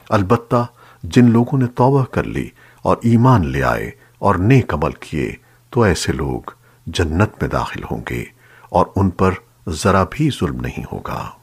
अलबत्ता जिन लोगों ने तौबा कर ली और ईमान ले आए और नेक अमल किए तो ऐसे लोग जन्नत में दाखिल होंगे और उन पर जरा भी जुल्म नहीं होगा।